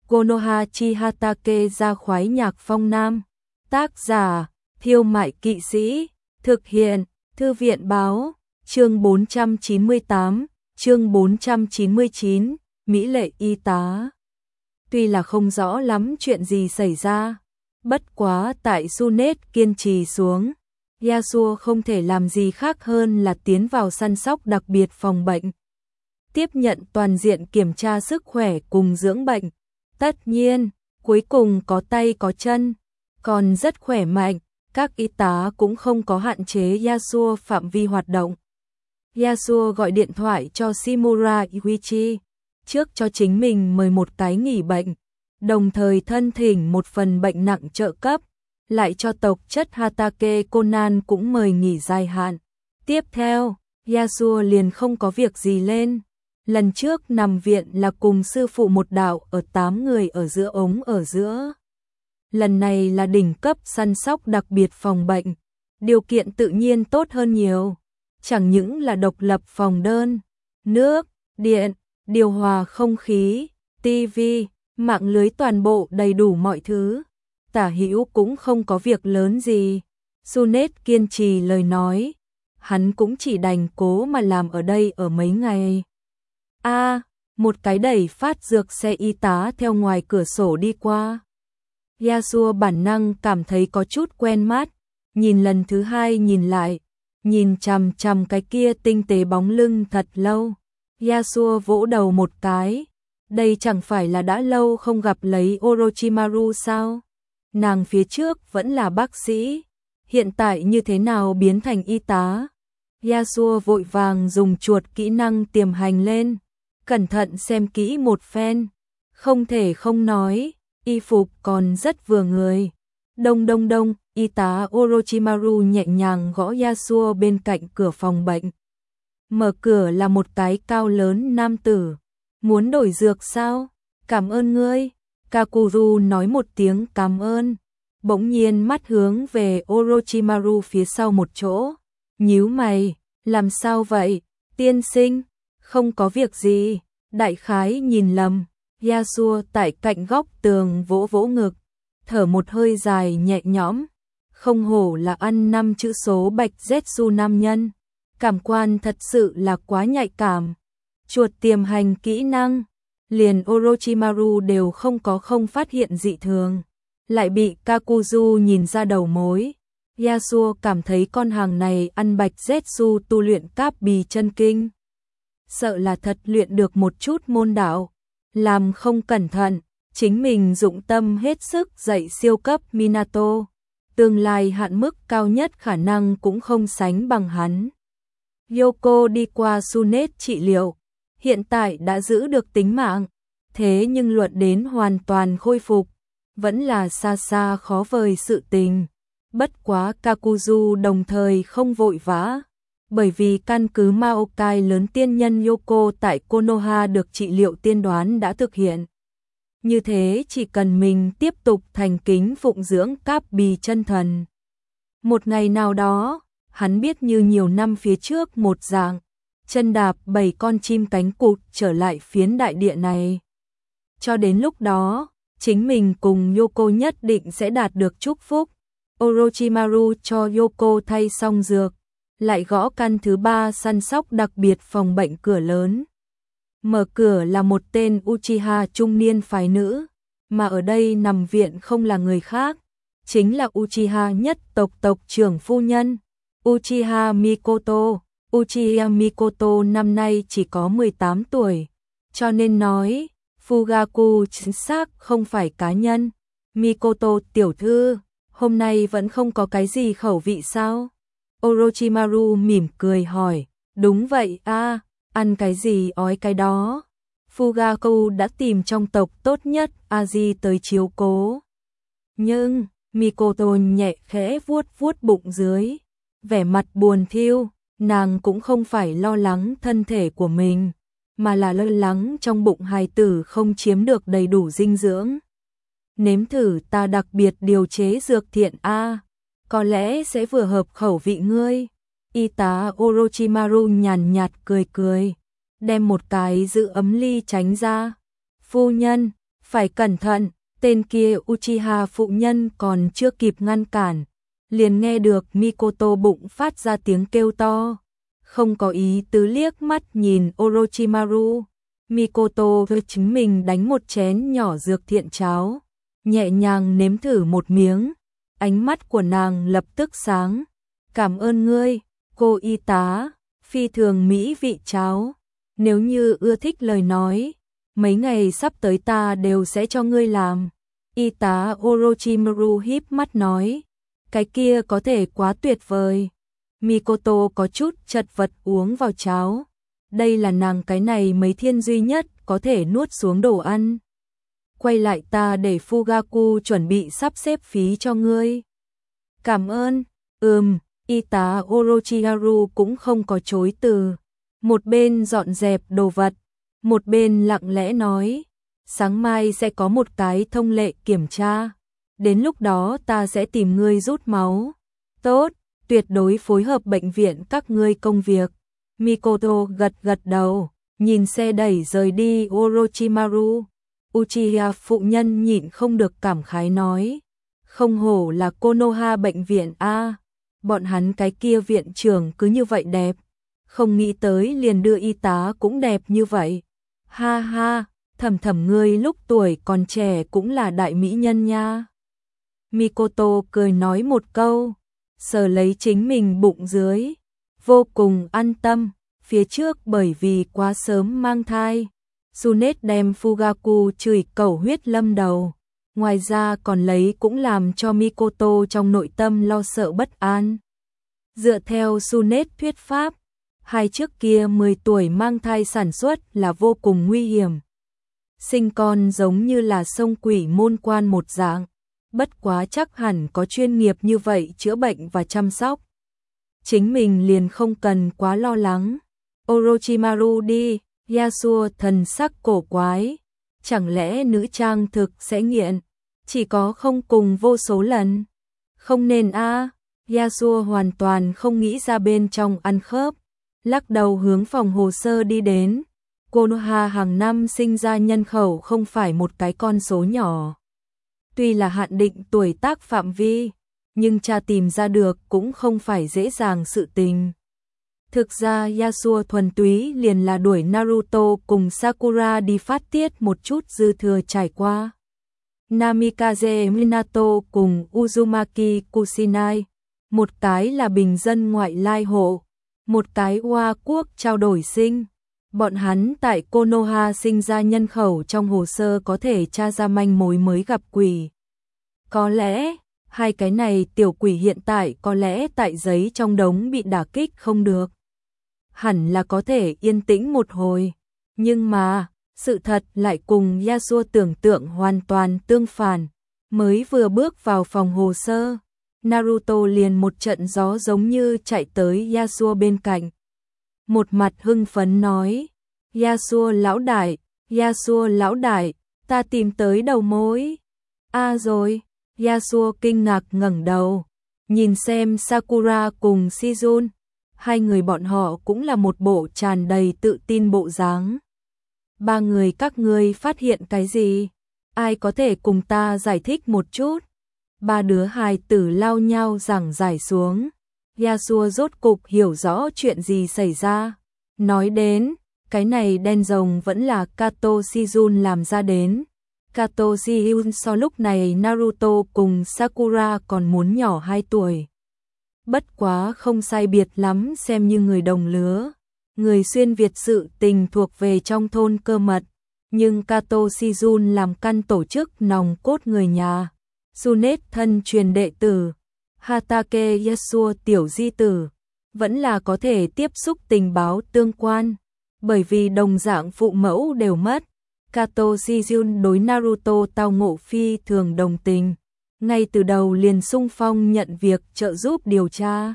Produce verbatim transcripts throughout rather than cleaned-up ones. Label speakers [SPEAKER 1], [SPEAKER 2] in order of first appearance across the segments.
[SPEAKER 1] Konoha Chihatake ra khoái nhạc phong nam. Tác giả, Thiêu Mại Kỵ Sĩ. Thực hiện, Thư viện Báo. Chương bốn trăm chín mươi tám, chương bốn trăm chín mươi chín, Mỹ lệ y tá. Tuy là không rõ lắm chuyện gì xảy ra, bất quá tại Sunet kiên trì xuống, Yasuo không thể làm gì khác hơn là tiến vào săn sóc đặc biệt phòng bệnh, tiếp nhận toàn diện kiểm tra sức khỏe cùng dưỡng bệnh. Tất nhiên, cuối cùng có tay có chân, còn rất khỏe mạnh, các y tá cũng không có hạn chế Yasuo phạm vi hoạt động. Yasuo gọi điện thoại cho Shimura Yuichi, trước cho chính mình mời một cái nghỉ bệnh, đồng thời thân thỉnh một phần bệnh nặng trợ cấp, lại cho tộc chất Hatake Conan cũng mời nghỉ dài hạn. Tiếp theo, Yasuo liền không có việc gì lên. Lần trước nằm viện là cùng sư phụ một đạo ở tám người ở giữa ống ở giữa. Lần này là đỉnh cấp săn sóc đặc biệt phòng bệnh, điều kiện tự nhiên tốt hơn nhiều. Chẳng những là độc lập phòng đơn, nước, điện, điều hòa không khí, tivi, mạng lưới toàn bộ đầy đủ mọi thứ. Tả Hữu cũng không có việc lớn gì. Sunet kiên trì lời nói, hắn cũng chỉ đành cố mà làm ở đây ở mấy ngày. A, à, một cái đẩy phát dược xe y tá theo ngoài cửa sổ đi qua. Yasuo bản năng cảm thấy có chút quen mắt, nhìn lần thứ hai nhìn lại, nhìn chằm chằm cái kia tinh tế bóng lưng thật lâu. Yasuo vỗ đầu một cái, đây chẳng phải là đã lâu không gặp lấy Orochimaru sao? Nàng phía trước vẫn là bác sĩ, hiện tại như thế nào biến thành y tá? Yasuo vội vàng dùng chuột kỹ năng tiềm hành lên, cẩn thận xem kỹ một phen, không thể không nói, y phục còn rất vừa người. Đông đông đông, y tá Orochimaru nhẹ nhàng gõ Yasuo bên cạnh cửa phòng bệnh. Mở cửa là một cái cao lớn nam tử. Muốn đổi dược sao? Cảm ơn ngươi. Kakuru nói một tiếng cảm ơn. Bỗng nhiên mắt hướng về Orochimaru phía sau một chỗ. Nhíu mày, làm sao vậy? Tiên sinh, không có việc gì. Đại khái nhìn lầm. Yasuo tại cạnh góc tường vỗ vỗ ngực, thở một hơi dài nhẹ nhõm. Không hổ là ăn năm chữ số bạch Zetsu nam nhân. Cảm quan thật sự là quá nhạy cảm. Chuột tiềm hành kỹ năng, liền Orochimaru đều không có không phát hiện dị thường, lại bị Kakuzu nhìn ra đầu mối. Yasuo cảm thấy con hàng này ăn bạch Zetsu tu luyện cáp bì chân kinh. Sợ là thật luyện được một chút môn đạo, làm không cẩn thận, chính mình dụng tâm hết sức dạy siêu cấp Minato. Tương lai hạn mức cao nhất khả năng cũng không sánh bằng hắn. Yoko đi qua Sunet trị liệu, hiện tại đã giữ được tính mạng, thế nhưng luận đến hoàn toàn khôi phục, vẫn là xa xa khó vời sự tình. Bất quá Kakuzu đồng thời không vội vã, bởi vì căn cứ Maokai lớn tiên nhân Yoko tại Konoha được trị liệu tiên đoán đã thực hiện. Như thế chỉ cần mình tiếp tục thành kính phụng dưỡng cáp bì chân thần. Một ngày nào đó, hắn biết như nhiều năm phía trước một dạng, chân đạp bảy con chim cánh cụt trở lại phiến đại địa này. Cho đến lúc đó, chính mình cùng Yoko nhất định sẽ đạt được chúc phúc. Orochimaru cho Yoko thay xong dược, lại gõ căn thứ ba săn sóc đặc biệt phòng bệnh cửa lớn. Mở cửa là một tên Uchiha trung niên phái nữ, mà ở đây nằm viện không là người khác, chính là Uchiha nhất tộc tộc trưởng phu nhân, Uchiha Mikoto. Uchiha Mikoto năm nay chỉ có mười tám tuổi, cho nên nói, Fugaku chính xác không phải cá nhân. Mikoto tiểu thư, hôm nay vẫn không có cái gì khẩu vị sao? Orochimaru mỉm cười hỏi, đúng vậy a, ăn cái gì ói cái đó. Fugaku đã tìm trong tộc tốt nhất Aji tới chiếu cố. Nhưng, Mikoto nhẹ khẽ vuốt vuốt bụng dưới, vẻ mặt buồn thiu, nàng cũng không phải lo lắng thân thể của mình, mà là lo lắng trong bụng hài tử không chiếm được đầy đủ dinh dưỡng. Nếm thử ta đặc biệt điều chế dược thiện a, có lẽ sẽ vừa hợp khẩu vị ngươi. Y tá Orochimaru nhàn nhạt cười cười, đem một cái giữ ấm ly tránh ra. Phu nhân, phải cẩn thận, tên kia Uchiha phụ nhân còn chưa kịp ngăn cản, liền nghe được Mikoto bụng phát ra tiếng kêu to, không có ý tứ liếc mắt nhìn Orochimaru. Mikoto với chính mình đánh một chén nhỏ dược thiện cháo, nhẹ nhàng nếm thử một miếng, ánh mắt của nàng lập tức sáng. Cảm ơn ngươi, cô y tá, phi thường mỹ vị cháo. Nếu như ưa thích lời nói, mấy ngày sắp tới ta đều sẽ cho ngươi làm. Y tá Orochimaru híp mắt nói, cái kia có thể quá tuyệt vời. Mikoto có chút chật vật uống vào cháo. Đây là nàng cái này mấy thiên duy nhất có thể nuốt xuống đồ ăn. Quay lại ta để Fugaku chuẩn bị sắp xếp phí cho ngươi. Cảm ơn, ừm, y tá Orochimaru cũng không có chối từ. Một bên dọn dẹp đồ vật, một bên lặng lẽ nói, sáng mai sẽ có một cái thông lệ kiểm tra. Đến lúc đó ta sẽ tìm ngươi rút máu. Tốt, tuyệt đối phối hợp bệnh viện các ngươi công việc. Mikoto gật gật đầu, nhìn xe đẩy rời đi Orochimaru. Uchiha phụ nhân nhịn không được cảm khái nói, không hổ là Konoha bệnh viện a, bọn hắn cái kia viện trưởng cứ như vậy đẹp, không nghĩ tới liền đưa y tá cũng đẹp như vậy. Ha ha, Thầm Thầm ngươi lúc tuổi còn trẻ cũng là đại mỹ nhân nha. Mikoto cười nói một câu, sờ lấy chính mình bụng dưới, vô cùng an tâm. Phía trước bởi vì quá sớm mang thai, Tsunade đem Fugaku chửi cẩu huyết lâm đầu, ngoài ra còn lấy cũng làm cho Mikoto trong nội tâm lo sợ bất an. Dựa theo Tsunade thuyết pháp, hai trước kia mười tuổi mang thai sản xuất là vô cùng nguy hiểm. Sinh con giống như là sông quỷ môn quan một dạng, bất quá chắc hẳn có chuyên nghiệp như vậy chữa bệnh và chăm sóc. Chính mình liền không cần quá lo lắng. Orochimaru đi, Yasuo thần sắc cổ quái, chẳng lẽ nữ trang thực sẽ nghiện, chỉ có không cùng vô số lần. Không nên a, à. Yasuo hoàn toàn không nghĩ ra bên trong ăn khớp, lắc đầu hướng phòng hồ sơ đi đến. Konoha hàng năm sinh ra nhân khẩu không phải một cái con số nhỏ. Tuy là hạn định tuổi tác phạm vi, nhưng cha tìm ra được cũng không phải dễ dàng sự tình. Thực ra Yasuo thuần túy liền là đuổi Naruto cùng Sakura đi phát tiết một chút dư thừa trải qua. Namikaze Minato cùng Uzumaki Kusinai, một cái là bình dân ngoại lai hộ, một cái Hoa quốc trao đổi sinh. Bọn hắn tại Konoha sinh ra nhân khẩu trong hồ sơ có thể tra ra manh mối mới gặp quỷ. Có lẽ, hai cái này tiểu quỷ hiện tại có lẽ tại giấy trong đống bị đả kích không được. Hẳn là có thể yên tĩnh một hồi. Nhưng mà, sự thật lại cùng Yasuo tưởng tượng hoàn toàn tương phản. Mới vừa bước vào phòng hồ sơ, Naruto liền một trận gió giống như chạy tới Yasuo bên cạnh. Một mặt hưng phấn nói, Yasuo lão đại, Yasuo lão đại, ta tìm tới đầu mối. A à rồi, Yasuo kinh ngạc ngẩng đầu, nhìn xem Sakura cùng Shizun, hai người bọn họ cũng là một bộ tràn đầy tự tin bộ dáng. Ba người các ngươi phát hiện cái gì? Ai có thể cùng ta giải thích một chút? Ba đứa hài tử lao nhau giảng giải xuống. Yasuo rốt cục hiểu rõ chuyện gì xảy ra. Nói đến, cái này đen rồng vẫn là Kato Shizun làm ra đến. Kato Shizun so lúc này Naruto cùng Sakura còn muốn nhỏ hai tuổi. Bất quá không sai biệt lắm xem như người đồng lứa. Người xuyên Việt sự tình thuộc về trong thôn cơ mật. Nhưng Kato Shizun làm căn tổ chức nòng cốt người nhà. Tsunade thân truyền đệ tử. Hatake Yasuo tiểu di tử. Vẫn là có thể tiếp xúc tình báo tương quan. Bởi vì đồng dạng phụ mẫu đều mất. Kato Shizun đối Naruto tao ngộ phi thường đồng tình. Ngay từ đầu liền xung phong nhận việc trợ giúp điều tra.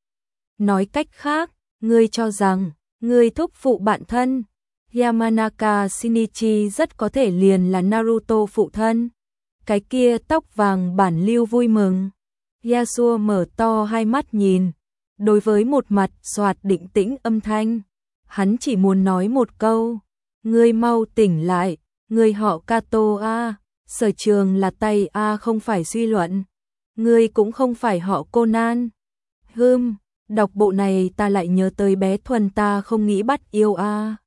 [SPEAKER 1] Nói cách khác, ngươi cho rằng, ngươi thúc phụ bạn thân, Yamanaka Shinichi rất có thể liền là Naruto phụ thân. Cái kia tóc vàng bản lưu vui mừng. Yasuo mở to hai mắt nhìn. Đối với một mặt soạt định tĩnh âm thanh, hắn chỉ muốn nói một câu, ngươi mau tỉnh lại, Người họ Cato a, Sở Trường là tay a không phải suy luận. Ngươi cũng không phải họ Conan. Hừm, đọc bộ này ta lại nhớ tới bé Thuần ta không nghĩ bắt yêu a.